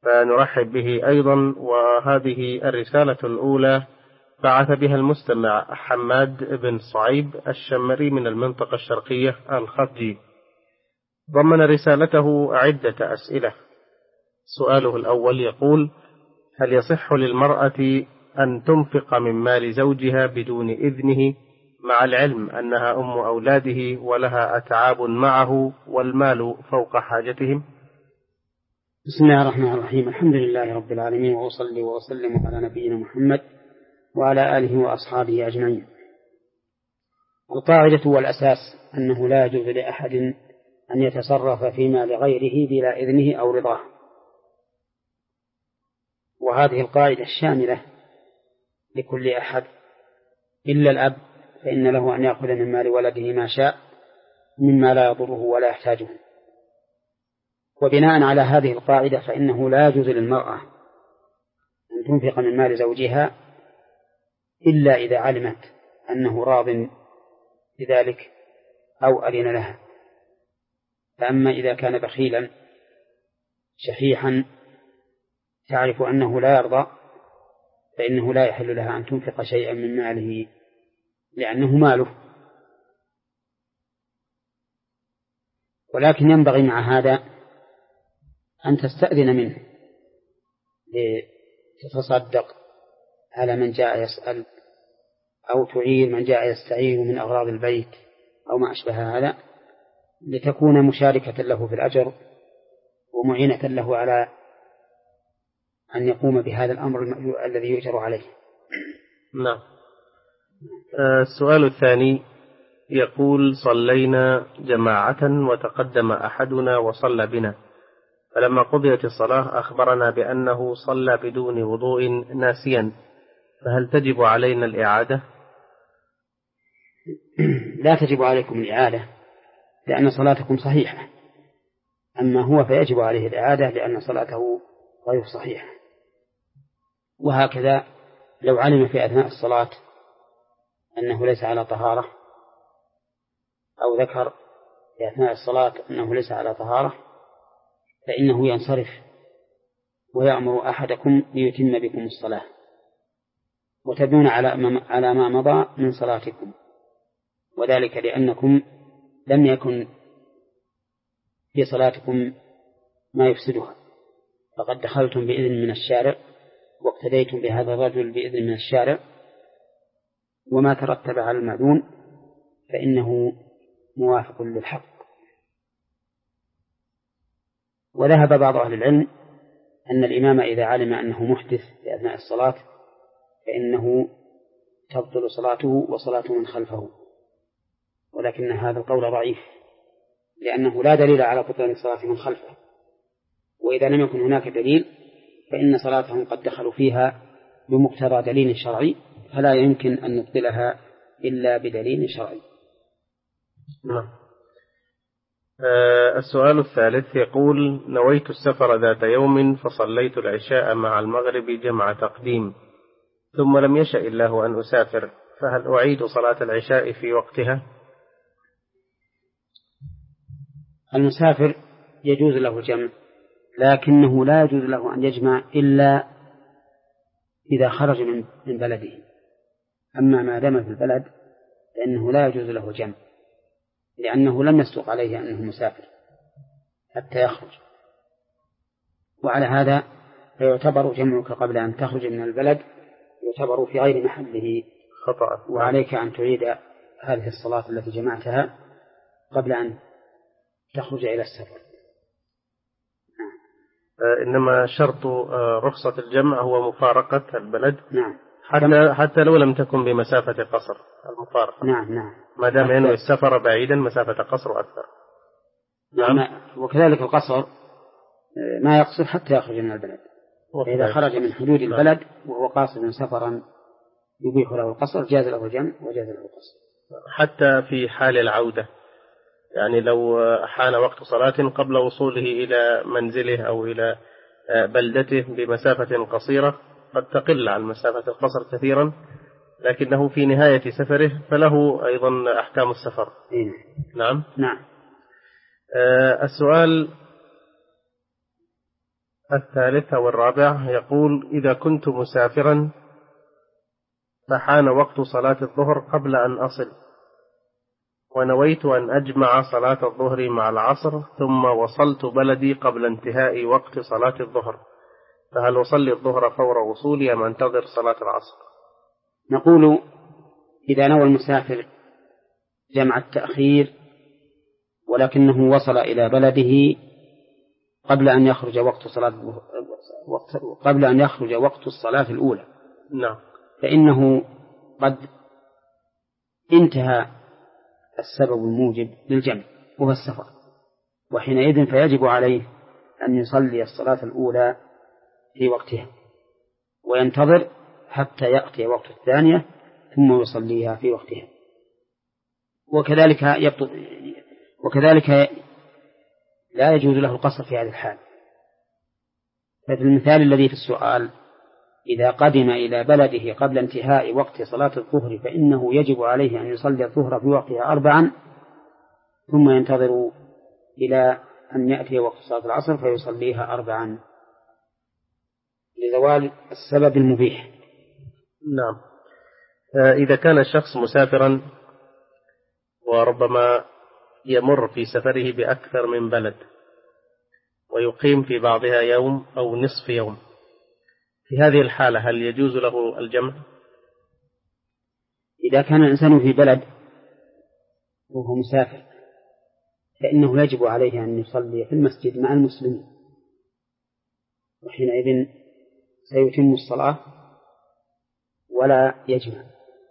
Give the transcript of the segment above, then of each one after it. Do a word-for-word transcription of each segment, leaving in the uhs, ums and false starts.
فنرحب به أيضا. وهذه الرسالة الأولى بعث بها المستمع حماد بن صعيب الشمري من المنطقة الشرقية الخفجي. ضمن رسالته عدة أسئلة. سؤاله الأول يقول: هل يصح للمرأة أن تنفق من مال زوجها بدون إذنه، مع العلم أنها أم أولاده ولها أتعاب معه والمال فوق حاجتهم؟ بسم الله الرحمن الرحيم. الحمد لله رب العالمين، وأصلي وأسلم على نبينا محمد وعلى آله وأصحابه أجمعين. القاعدة والأساس أنه لا يجوز لأحد أن يتصرف في مال غيره بلا إذنه أو رضاه، وهذه القاعدة الشاملة لكل أحد إلا الأب، فإن له أن يأخذ من مال ولده ما شاء مما لا يضره ولا يحتاجه. وبناء على هذه القاعدة فإنه لا يجوز للمرأة أن تنفق من مال زوجها إلا إذا علمت أنه راض بذلك أو أذن لها. فأما إذا كان بخيلا شحيحا تعرف أنه لا يرضى، فإنه لا يحل لها أن تنفق شيئا من ماله لأنه ماله. ولكن ينبغي مع هذا أن تستأذن منه لتتصدق على من جاء يسأل، أو تعين من جاء يستعين من أغراض البيت أو ما أشبه هذا، لتكون مشاركة له في الأجر ومعينة له على أن يقوم بهذا الأمر الذي يؤجر عليه. نعم. السؤال الثاني يقول: صلينا جماعة وتقدم أحدنا وصلى بنا، فلما قضيت الصلاة أخبرنا بأنه صلى بدون وضوء ناسيا، فهل تجب علينا الإعادة؟ لا تجب عليكم الإعادة لأن صلاتكم صحيحة، أما هو فيجب عليه الإعادة لأن صلاته غير صحيحة. وهكذا لو علم في أثناء الصلاة أنه ليس على طهارة، أو ذكر في أثناء الصلاة أنه ليس على طهارة، فإنه ينصرف ويأمر أحدكم ليتم بكم الصلاة وتبنون على ما مضى من صلاتكم، وذلك لأنكم لم يكن في صلاتكم ما يفسدها، فقد دخلتم بإذن من الشارع واقتديتم بهذا الرجل بإذن من الشارع، وما ترتب على المأذون فإنه موافق للحق. وذهب بعض أهل العلم أن الإمام إذا علم أنه محدث في أثناء الصلاة فإنه تبطل صلاته وصلاة من خلفه، ولكن هذا القول ضعيف لأنه لا دليل على بطلان الصلاة من خلفه، وإذا لم يكن هناك دليل فإن صلاتهم قد دخلوا فيها بمقتضى دليل شرعي، فلا يمكن أن نبطلها إلا بدليل شرعي. نعم. آه السؤال الثالث يقول: نويت السفر ذات يوم فصليت العشاء مع المغرب جمع تقديم، ثم لم يشأ الله أن أسافر، فهل أعيد صلاة العشاء في وقتها؟ المسافر يجوز له الجمع، لكنه لا يجوز له أن يجمع إلا إذا خرج من بلده. أما ما دام في البلد فإنه لا يجوز له الجمع، لأنه لم يصدق عليه أنه مسافر حتى يخرج. وعلى هذا فيعتبر جمعك قبل أن تخرج من البلد يعتبر في غير محله خطأ، وعليك أن تعيد هذه الصلاة التي جمعتها قبل أن تخرج إلى السفر. إنما شرط رخصة الجمع هو مفارقة البلد. نعم. حتى حتى لو لم تكن بمسافة قصر المفارقة. نعم نعم. ما دام ينوي السفر بعيدا مسافة قصر أكثر. نعم. وكذلك القصر ما يقصر حتى يخرج من البلد، إذا خرج من حدود البلد وهو قاصد سفرا يبيح له القصر جاز له الجمع وجاز له القصر. حتى في حال العودة، يعني لو حان وقت صلاة قبل وصوله إلى منزله أو إلى بلدته بمسافة قصيرة قد تقل عن مسافة القصر كثيرا، لكنه في نهاية سفره فله أيضا أحكام السفر. إيه. نعم نعم. آه السؤال الثالث أو الرابع يقول: إذا كنت مسافرا فحان وقت صلاة الظهر قبل أن أصل، ونويت أن أجمع صلاة الظهر مع العصر، ثم وصلت بلدي قبل انتهاء وقت صلاة الظهر، فهل أصلي الظهر فور وصولي أم أنتظر صلاة العصر؟ نقول: إذا نوى المسافر جمع التأخير ولكنه وصل إلى بلده قبل أن يخرج وقت صلاة قبل أن يخرج وقت الصلاة الأولى، نعم، فإنه قد انتهى السبب الموجب للجمع وهو السفر، وحينئذ فيجب عليه أن يصلي الصلاة الأولى في وقتها وينتظر حتى يأتي وقت الثانية ثم يصليها في وقتها. وكذلك يبطل وكذلك لا يجوز له القصر في هذه الحال. ففي المثال الذي في السؤال: إذا قدم إلى بلده قبل انتهاء وقت صلاة الظهر فإنه يجب عليه أن يصلي الظهر في وقتها أربعا ثم ينتظر إلى أن يأتي وقت صلاة العصر فيصليها أربعا لزوال السبب المبيح. نعم. إذا كان الشخص مسافرا وربما يمر في سفره بأكثر من بلد ويقيم في بعضها يوم أو نصف يوم، في هذه الحالة هل يجوز له الجمع؟ إذا كان الإنسان في بلد وهو مسافر فإنه يجب عليه أن يصلي في المسجد مع المسلمين، وحينئذ سيتم الصلاة ولا يجمع.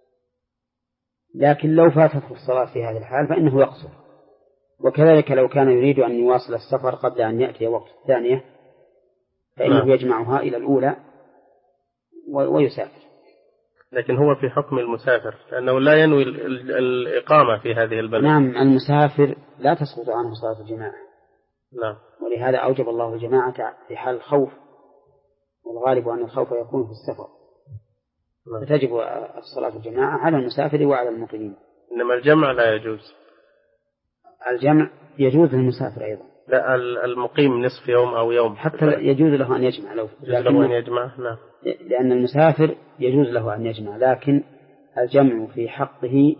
لكن لو فاتته الصلاة في هذه الحال فإنه يقصر. وكذلك لو كان يريد أن يواصل السفر قبل أن يأتي وقت الثانية فإنه يجمعها إلى الأولى ويسافر. لكن هو في حكم المسافر لأنه لا ينوي الإقامة في هذه البلد. نعم، المسافر لا تسقط عنه صلاة الجماعة. نعم. ولهذا أوجب الله الجماعة في حال الخوف، والغالب أن الخوف يكون في السفر، فتجب الصلاة الجماعة على المسافر وعلى المقيمين. إنما الجمع لا يجوز. الجمع يجوز للمسافر أيضا. لا، المقيم نصف يوم أو يوم حتى يجوز له أن يجمع لو يجوز له أن يجمع. نعم. لأن المسافر يجوز له أن يجمع، لكن الجمع في حقه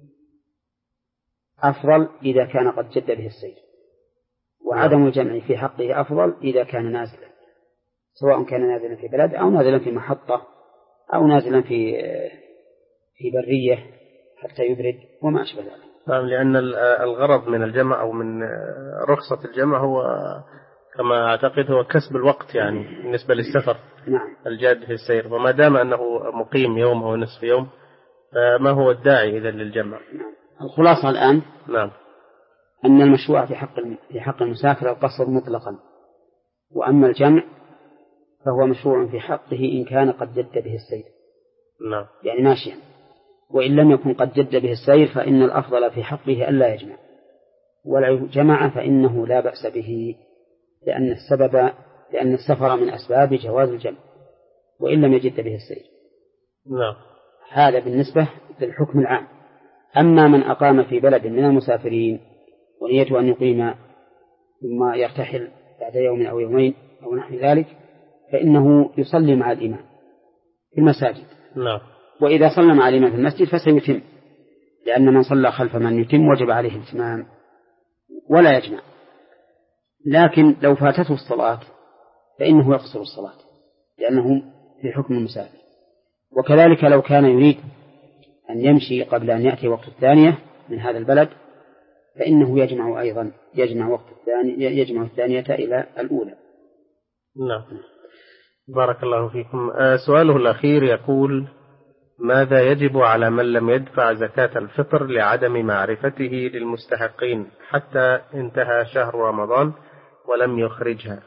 أفضل إذا كان قد جد به السير، وعدم الجمع في حقه أفضل إذا كان نازلا، سواء كان نازلا في بلد أو نازلا في محطة أو نازلا في في برية حتى يبرد وما أشبه ذلك. نعم، لأن الغرض من الجمع أو من رخصة الجمع هو كما أعتقد هو كسب الوقت، يعني بالنسبة للسفر. نعم. الجاد في السير، وما دام أنه مقيم يوم أو نصف يوم فما هو الداعي إذا للجمع. نعم. الخلاصة الآن نعم أن المشروع في حق في حق المسافر القصر مطلقا، وأما الجمع فهو مشروع في حقه إن كان قد جد به السير. نعم. يعني ماشيا، وإن لم يكن قد جد به السير فإن الأفضل في حقه ألا يجمع، ولو جمع فإنه لا بأس به، لأن السبب لأن السفر من أسباب جواز الجمع وإن لم يجد به السير. نعم. هذا بالنسبة للحكم العام. أما من أقام في بلد من المسافرين ونيته أن يقيم ثم يرتحل بعد يوم أو يومين أو نحو ذلك فإنه يصلي مع الإمام في المساجد. نعم. وإذا صلى مع الإمام في المسجد فسيتم، لأن من صلى خلف من يتم وجب عليه الإتمام ولا يجمع. لكن لو فاتته الصلاة فإنه يقصر الصلاة لأنه في حكم المسافر. وكذلك لو كان يريد أن يمشي قبل أن يأتي وقت الثانية من هذا البلد فإنه يجمع أيضا يجمع وقت الثانية يجمع الثانية إلى الأولى. نعم. بارك الله فيكم. آه سؤاله الأخير يقول: ماذا يجب على من لم يدفع زكاة الفطر لعدم معرفته للمستحقين حتى انتهى شهر رمضان ولم يخرجها؟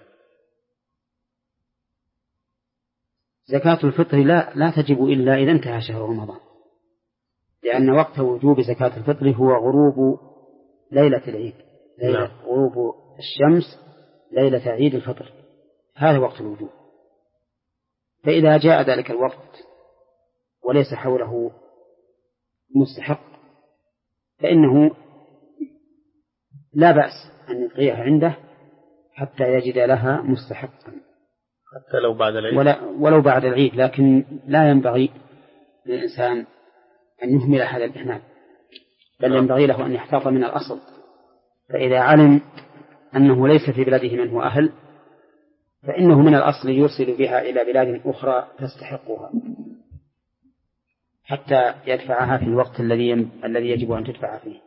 زكاة الفطر لا لا تجب إلا إذا انتهى شهر رمضان، لأن وقت وجوب زكاة الفطر هو غروب ليلة العيد، ليلة نعم. غروب الشمس ليلة عيد الفطر، هذا وقت الوجوب. فإذا جاء ذلك الوقت وليس حوله مستحق فإنه لا بأس أن يبقيها عنده حتى يجد لها مستحقا، حتى لو بعد العيد ولا ولو بعد العيد، لكن لا ينبغي للإنسان أن يهمل هذا الإهمال، بل ينبغي له أن يحتاط من الأصل. فإذا علم أنه ليس في بلاده من هو أهل فإنه من الأصل يرسل بها إلى بلاد أخرى تستحقها حتى يدفعها في الوقت الذي الذي يجب أن تدفع فيه.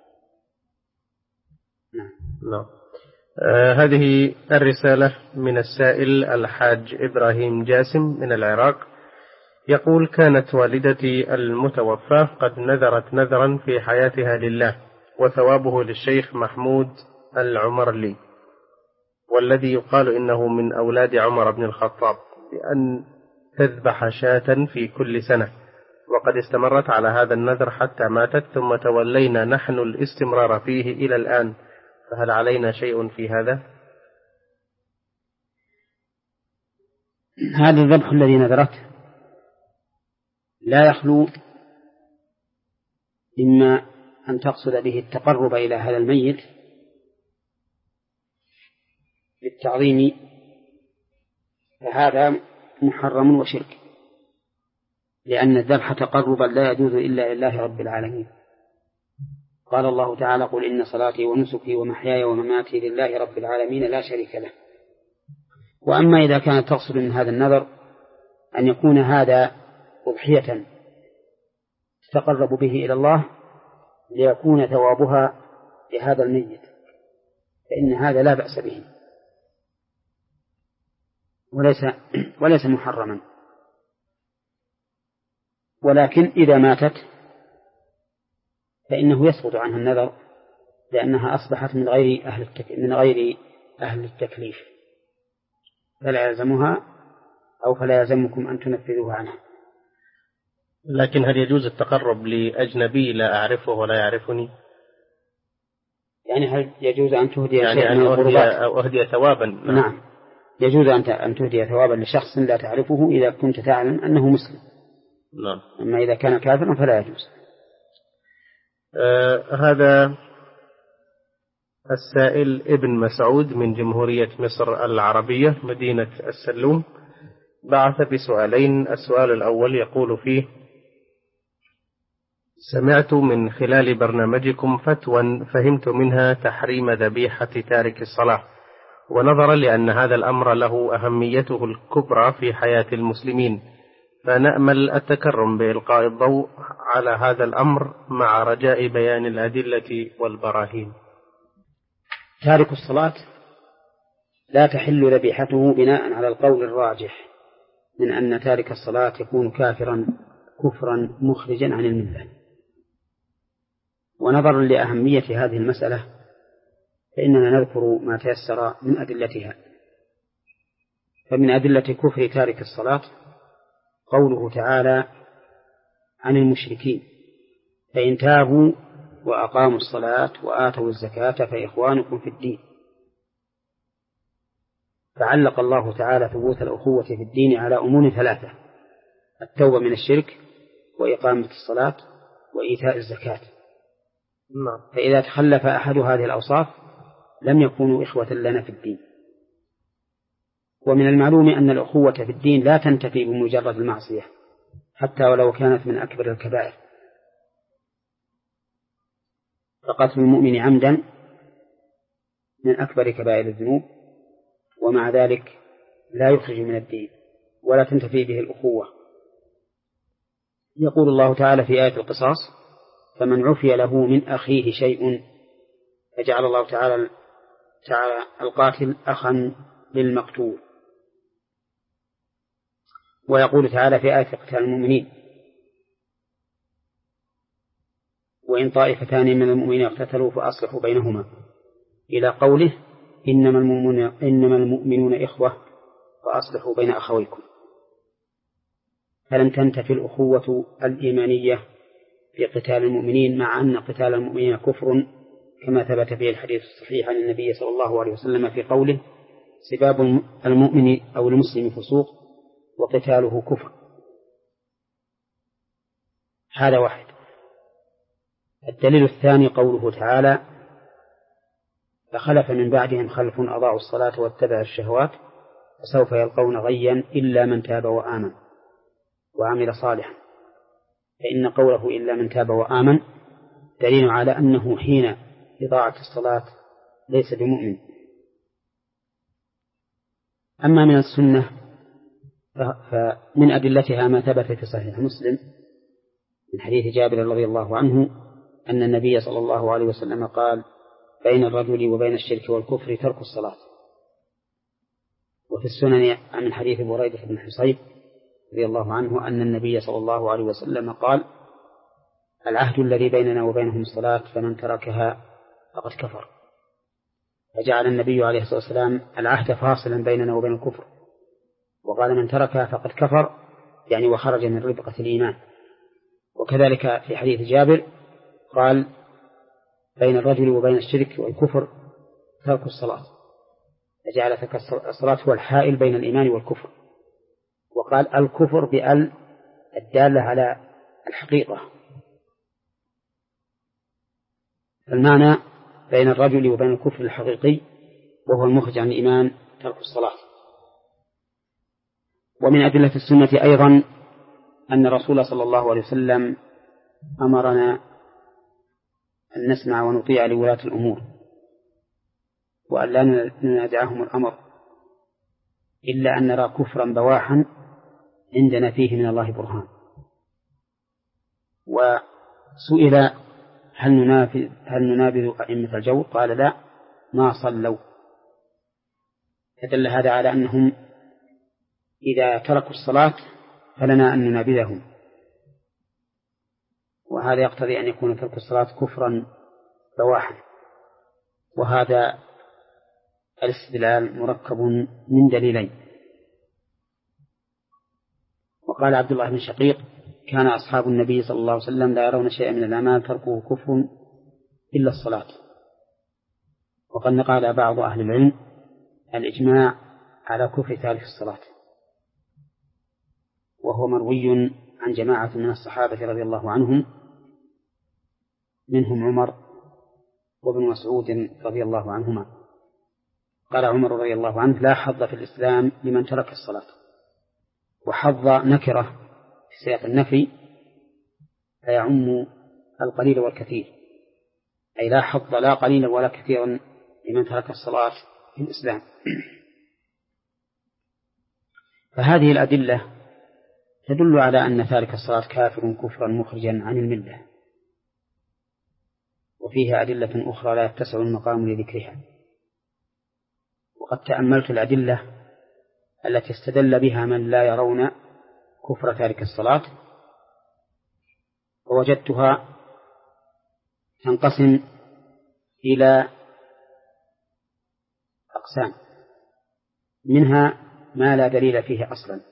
نعم. نعم. آه هذه الرسالة من السائل الحاج إبراهيم جاسم من العراق، يقول: كانت والدتي المتوفاة قد نذرت نذرا في حياتها لله وثوابه للشيخ محمود العمرلي، والذي يقال إنه من أولاد عمر بن الخطاب، بأن تذبح شاة في كل سنة، وقد استمرت على هذا النذر حتى ماتت، ثم تولينا نحن الاستمرار فيه إلى الآن، فهل علينا شيء في هذا؟ هذا الذبح الذي نذرته لا يخلو إما أن تقصد به التقرب إلى هذا الميت بالتعظيم، فهذا محرم وشرك، لأن الذبح تقربا لا يجوز إلا لله رب العالمين. قال الله تعالى: قل إن صلاتي ونسكي ومحياي ومماتي لله رب العالمين لا شريك له. وأما إذا كانت تقصد من هذا النذر أن يكون هذا أضحية تتقرب به إلى الله ليكون ثوابها لهذا الميت، فإن هذا لا بأس به وليس وليس محرما. ولكن إذا ماتت فإنه يسقط عنها النذر، لأنها أصبحت من غير أهل التك... من غير أهل التكليف، فلا يلزمها أو فلا يلزمكم أن تنفذوها عنها. لكن هل يجوز التقرب لأجنبي لا أعرفه ولا يعرفني؟ يعني هل يجوز أن تهدي يعني شيئا من القربات؟ أو أهدي ثوابا؟ نعم. نعم، يجوز أن تهدي ثوابا لشخص لا تعرفه إذا كنت تعلم أنه مسلم. نعم. أما إذا كان كافرا فلا يجوز. آه هذا السائل ابن مسعود من جمهورية مصر العربية مدينة السلوم بعث بسؤالين. السؤال الأول يقول فيه: سمعت من خلال برنامجكم فتوى فهمت منها تحريم ذبيحة تارك الصلاة، ونظرا لأن هذا الأمر له أهميته الكبرى في حياة المسلمين، فنأمل التكرم بإلقاء الضوء على هذا الأمر مع رجاء بيان الأدلة والبراهين. تارك الصلاة لا تحل ذبيحته بناء على القول الراجح من أن تارك الصلاة يكون كافرا كفرا مخرجا عن الملة. ونظرا لأهمية هذه المسألة فإننا نذكر ما تيسر من أدلتها. فمن أدلة كفر تارك الصلاة قوله تعالى عن المشركين: فإن تابوا وأقاموا الصلاة وآتوا الزكاة فإخوانكم في الدين. فعلق الله تعالى ثبوت الأخوة في الدين على أمور ثلاثة: التوبة من الشرك، وإقامة الصلاة، وإيتاء الزكاة. فإذا تخلف أحد هذه الأوصاف لم يكونوا إخوة لنا في الدين. ومن المعلوم أن الأخوة في الدين لا تنتفي بمجرد المعصية حتى ولو كانت من أكبر الكبائر، فقتل المؤمن عمدا من أكبر كبائر الذنوب، ومع ذلك لا يخرج من الدين ولا تنتفي به الأخوة. يقول الله تعالى في آية القصاص: فمن عفي له من أخيه شيء، فجعل الله تعالى تعالى القاتل أخا للمقتول. ويقول تعالى في آية قتال المؤمنين: وإن طائفتان من المؤمنين اقتتلوا فأصلحوا بينهما، إلى قوله: إنما المؤمنون, إنما المؤمنون إخوة فأصلحوا بين أخويكم. فلم تنتفي الأخوة الإيمانية في قتال المؤمنين، مع أن قتال المؤمنين كفر، كما ثبت في الحديث الصحيح عن النبي صلى الله عليه وسلم في قوله: سباب المؤمن أو المسلم فسوق وقتاله كفر. هذا واحد. الدليل الثاني قوله تعالى: فخلف من بعدهم خلف أضاعوا الصلاة واتبعوا الشهوات وسوف يلقون غيا إلا من تاب وآمن وعمل صالحا، فإن قوله إلا من تاب وآمن دليل على أنه حين إضاعة الصلاة ليس بمؤمن. أما من السنة فمن أدلتها ما ثبت في صحيح مسلم من حديث جابر رضي الله عنه أن النبي صلى الله عليه وسلم قال: بين الرجل وبين الشرك والكفر ترك الصلاة. وفي السنن من حديث بريدة بن حصيب رضي الله عنه أن النبي صلى الله عليه وسلم قال: العهد الذي بيننا وبينهم الصلاة فمن تركها فقد كفر. فجعل النبي عليه الصلاة والسلام العهد فاصلا بيننا وبين الكفر، وقال: من تركها فقد كفر، يعني وخرج من ربقة الإيمان. وكذلك في حديث جابر قال: بين الرجل وبين الشرك والكفر ترك الصلاة، فجعل ترك الصلاة هو الحائل بين الإيمان والكفر. وقال: الكفر بأل الدالة على الحقيقة. المعنى بين الرجل وبين الكفر الحقيقي وهو المخرج عن الإيمان ترك الصلاة. ومن أدلة السنة أيضا أن الرسول صلى الله عليه وسلم أمرنا أن نسمع ونطيع لولاة الأمور، وأن لا ننازعهم الأمر إلا أن نرى كفرا بواحا عندنا فيه من الله برهان. وسئل: هل ننابذ, هل ننابذ أئمة الجور؟ قال: لا، ما صلوا. فدل هذا على أنهم إذا تركوا الصلاة فلنا أن ننابذهم، وهذا يقتضي أن يكون ترك الصلاة كفرا بواحا. وهذا الاستدلال مركب من دليلين. وقال عبد الله بن شقيق: كان أصحاب النبي صلى الله عليه وسلم لا يرون شيئا من الأعمال تركه كفر إلا الصلاة. وقد نقل بعض أهل العلم الإجماع على كفر تارك الصلاة، وهو مروي عن جماعة من الصحابة رضي الله عنهم، منهم عمر وابن مسعود رضي الله عنهما. قال عمر رضي الله عنه: لا حظ في الإسلام لمن ترك الصلاة. وحظ نكرة في سياق النفي فيعم القليل والكثير، أي لا حظ لا قليلا ولا كثيرا لمن ترك الصلاة في الإسلام. فهذه الأدلة تدل على أن تارك الصلاة كافر كفرا مخرجا عن الملة، وفيها أدلة أخرى لا يتسع المقام لذكرها. وقد تأملت الأدلة التي استدل بها من لا يرون كفر تارك الصلاة، ووجدتها تنقسم إلى أقسام، منها ما لا دليل فيه أصلا،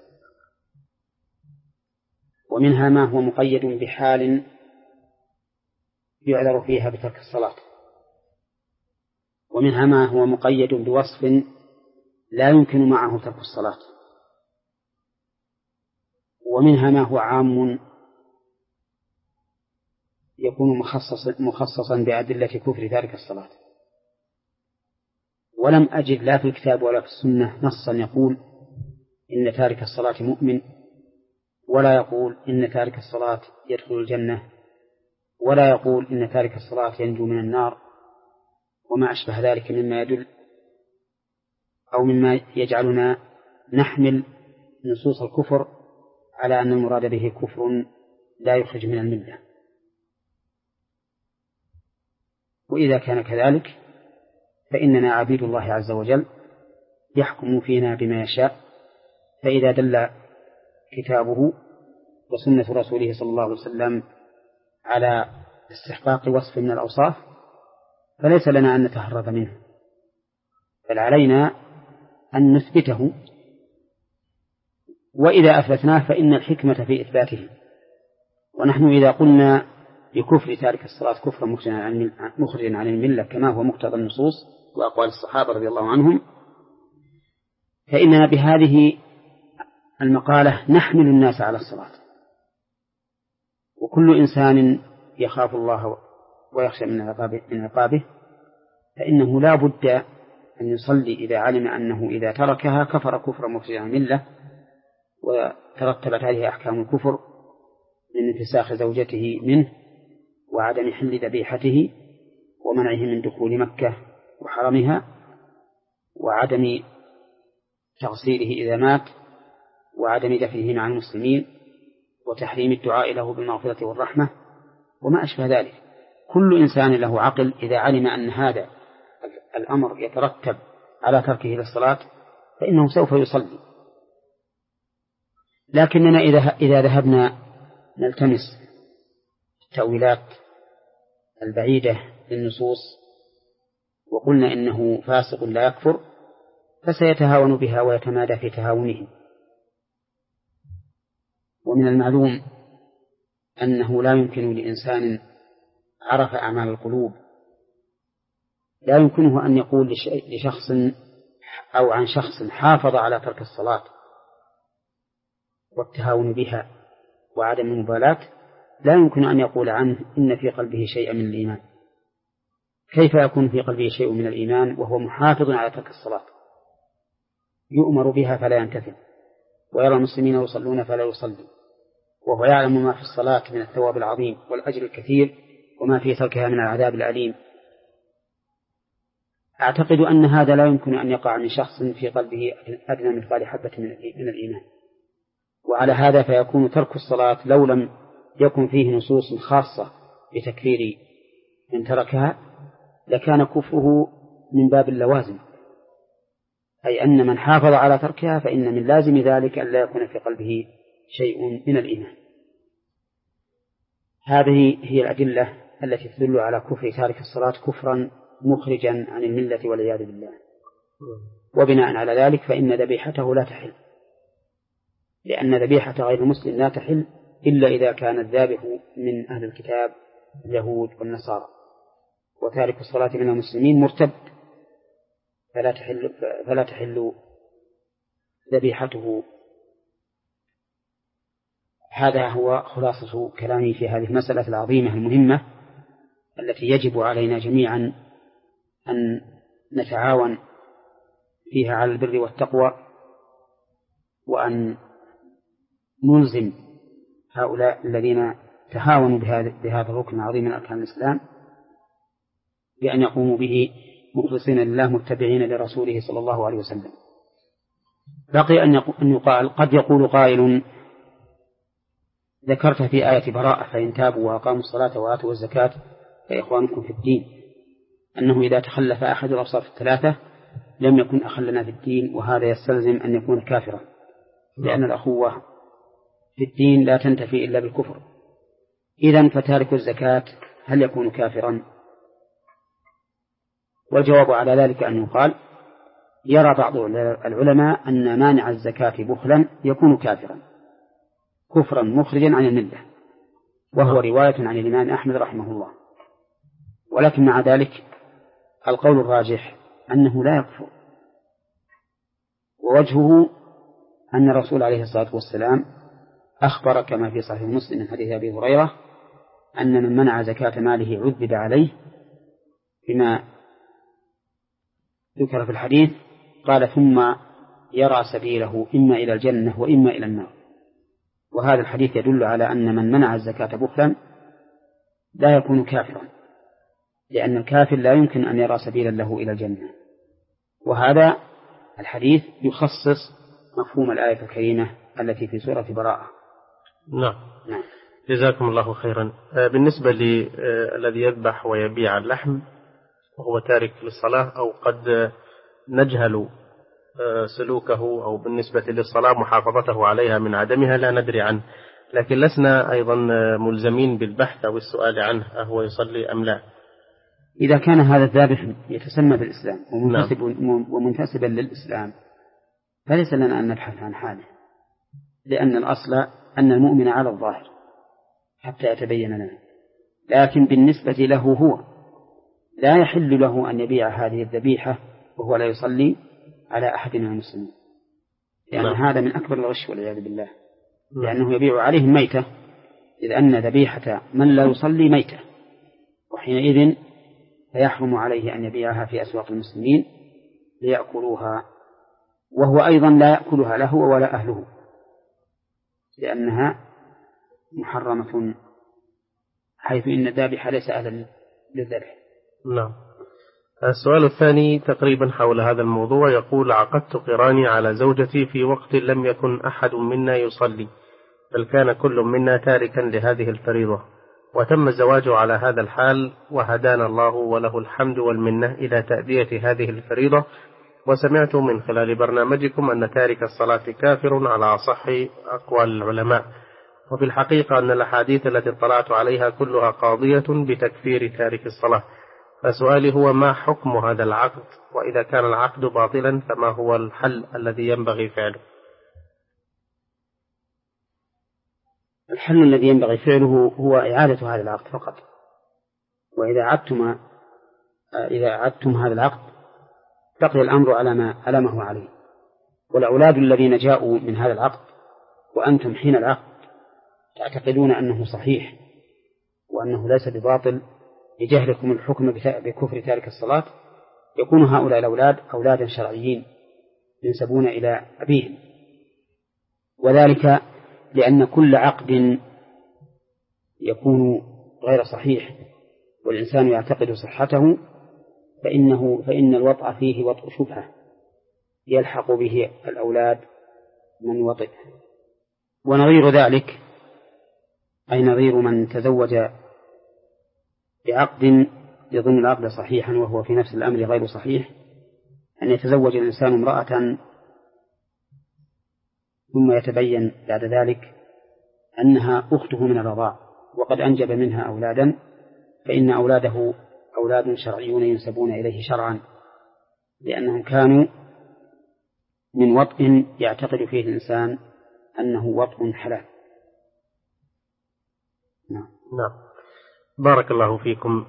ومنها ما هو مقيد بحال يعذر فيها بترك الصلاة، ومنها ما هو مقيد بوصف لا يمكن معه ترك الصلاة، ومنها ما هو عام يكون مخصص مخصصا بأدلة كفر تارك الصلاة. ولم أجد لا في الكتاب ولا في السنة نصا يقول إن تارك الصلاة مؤمن، ولا يقول إن تارك الصلاة يدخل الجنة، ولا يقول إن تارك الصلاة ينجو من النار، وما أشبه ذلك مما يدل أو مما يجعلنا نحمل نصوص الكفر على أن المراد به كفر لا يخرج من الملة. وإذا كان كذلك فإننا عبيد الله عز وجل يحكم فينا بما يشاء، فإذا دل كتابه وسنة رسوله صلى الله عليه وسلم على استحقاق وصف من الأوصاف فليس لنا أن نتهرب منه، بل علينا أن نثبته، وإذا أثبتناه فإن الحكمة في إثباته. ونحن إذا قلنا بكفر تارك الصلاة كفر مخرجا عن الملة كما هو مقتضى النصوص وأقوال الصحابة رضي الله عنهم، فإننا بهذه المقالة نحمل الناس على الصلاة. وكل إنسان يخاف الله ويخشى من عقابه فإنه لا بد أن يصلي إذا علم أنه إذا تركها كفر كفر مخرجا عن الملة، وترتبت عليه أحكام الكفر من انفساخ زوجته منه وعدم حل ذبيحته ومنعه من دخول مكة وحرمها وعدم تغسيله إذا مات وعدم دفنه مع المسلمين وتحريم الدعاء له بالمغفرة والرحمة وما أشبه ذلك. كل إنسان له عقل إذا علم أن هذا الأمر يترتب على تركه للصلاة فإنه سوف يصلي. لكننا إذا إذا ذهبنا نلتمس التأويلات البعيدة للنصوص وقلنا إنه فاسق لا يكفر فسيتهاون بها ويتمادى في تهاونه. ومن المعلوم أنه لا يمكن لإنسان عرف أعمال القلوب لا يمكنه أن يقول لشخص أو عن شخص حافظ على ترك الصلاة والتهاون بها وعدم المبالاة لا يمكن أن يقول عنه إن في قلبه شيء من الإيمان. كيف يكون في قلبه شيء من الإيمان وهو محافظ على ترك الصلاة؟ يؤمر بها فلا ينتفع، ويرى المسلمين يصلون فلا يصلي، وهو يعلم ما في الصلاة من الثواب العظيم والأجر الكثير وما في تركها من العذاب الأليم. أعتقد أن هذا لا يمكن أن يقع من شخص في قلبه أدنى مثقال حبة من الإيمان. وعلى هذا فيكون ترك الصلاة لو لم يكن فيه نصوص خاصة بتكفير من تركها لكان كفره من باب اللوازم، أي أن من حافظ على تركها فإن من لازم ذلك أن لا يكون في قلبه شيء من الإيمان. هذه هي الأدلة التي تدل على كفر تارك الصلاة كفرا مخرجا عن الملة والعياذ بالله. وبناء على ذلك فإن ذبيحته لا تحل، لأن ذبيحة غير المسلم لا تحل إلا إذا كان الذابح من أهل الكتاب اليهود والنصارى، وتارك الصلاة من المسلمين مرتد فلا تحل, فلا تحل ذبيحته. هذا هو خلاصة كلامي في هذه المسألة العظيمة المهمة التي يجب علينا جميعا أن نتعاون فيها على البر والتقوى، وأن نلزم هؤلاء الذين تهاونوا بهذا الركن العظيم من أركان الإسلام بأن يقوموا به مخلصين لله متبعين لرسوله صلى الله عليه وسلم. بقي أن يقال قد يقول قائل ذكرت في آية براءة فإن تابوا وأقاموا الصلاة وآتوا الزكاة فإخوانكم في الدين، أنه إذا تخلف أحد الأوصاف الثلاثة لم يكن أخلنا في الدين، وهذا يستلزم أن يكون كافرا، لأن الأخوة في الدين لا تنتفي إلا بالكفر. إذن فتارك الزكاة هل يكون كافرا؟ والجواب على ذلك أن يقال يرى بعض العلماء أن مانع الزكاة بخلا يكون كافرا كفرا مخرجا عن الملة، وهو رواية عن الإمام أحمد رحمه الله. ولكن مع ذلك القول الراجح أنه لا يكفر، ووجهه أن الرسول عليه الصلاة والسلام أخبر كما في صحيح مسلم من حديث أبي هريرة أن من منع زكاة ماله عذب عليه بما ذكر في الحديث، قال ثم يرى سبيله إما إلى الجنة وإما إلى النار. وهذا الحديث يدل على أن من منع الزكاة بخلا لا يكون كافرا، لأن الكافر لا يمكن أن يرى سبيلا له إلى الجنة. وهذا الحديث يخصص مفهوم الآية الكريمة التي في سورة براءة. نعم. نعم. جزاكم الله خيرا. بالنسبة للذي يذبح ويبيع اللحم وهو تارك للصلاة أو قد نجهل سلوكه أو بالنسبة للصلاة محافظته عليها من عدمها لا ندري عنه، لكن لسنا أيضا ملزمين بالبحث أو السؤال عنه أهو يصلي أم لا. إذا كان هذا الذابح يتسمى بالإسلام ومنتسب ومنتسبا للإسلام فليس لنا أن نبحث عن حاله، لأن الأصل أن المؤمن على الظاهر حتى يتبين لنا. لكن بالنسبة له هو لا يحل له أن يبيع هذه الذبيحة وهو لا يصلي على أحد من المسلمين، لأن يعني هذا من أكبر الغش والعياذ بالله، لأنه يبيع عليهم ميتة، إذ أن ذبيحة من لا يصلي ميتة، وحينئذ فيحرم عليه أن يبيعها في أسواق المسلمين ليأكلوها، وهو أيضا لا يأكلها له ولا أهله لأنها محرمة، حيث إن الذابح ليس أهلا للذبح. نعم. السؤال الثاني تقريبا حول هذا الموضوع، يقول: عقدت قراني على زوجتي في وقت لم يكن أحد منا يصلي، بل كان كل منا تاركا لهذه الفريضة، وتم الزواج على هذا الحال، وهدانا الله وله الحمد والمنة إلى تأدية هذه الفريضة، وسمعت من خلال برنامجكم أن تارك الصلاة كافر على أصح أقوال العلماء، وفي الحقيقة أن الأحاديث التي اطلعت عليها كلها قاضية بتكفير تارك الصلاة، فسؤالي هو: ما حكم هذا العقد؟ وإذا كان العقد باطلا فما هو الحل الذي ينبغي فعله؟ الحل الذي ينبغي فعله هو إعادة هذا العقد فقط، وإذا عدتم إذا أعدتم هذا العقد بقي الأمر على ما على ما هو عليه. والأولاد الذين جاءوا من هذا العقد وأنتم حين العقد تعتقدون أنه صحيح وأنه ليس بباطل لجهلكم الحكم بكفر تارك الصلاة، يكون هؤلاء الأولاد أولادا شرعيين ينسبون إلى أبيهم، وذلك لأن كل عقد يكون غير صحيح والإنسان يعتقد صحته فإنه فإن الوطأ فيه وطأ شبهة يلحق به الأولاد من وطئ. ونظير ذلك أي نظير من تزوج بعقد يظن العقد صحيحا وهو في نفس الأمر غير صحيح، أن يتزوج الإنسان امرأة ثم يتبين بعد ذلك أنها أخته من الرضاع وقد أنجب منها أولادا، فإن أولاده أولاد شرعيون ينسبون إليه شرعا، لأنهم كانوا من وطء يعتقد فيه الإنسان أنه وطء حلال. نعم. بارك الله فيكم.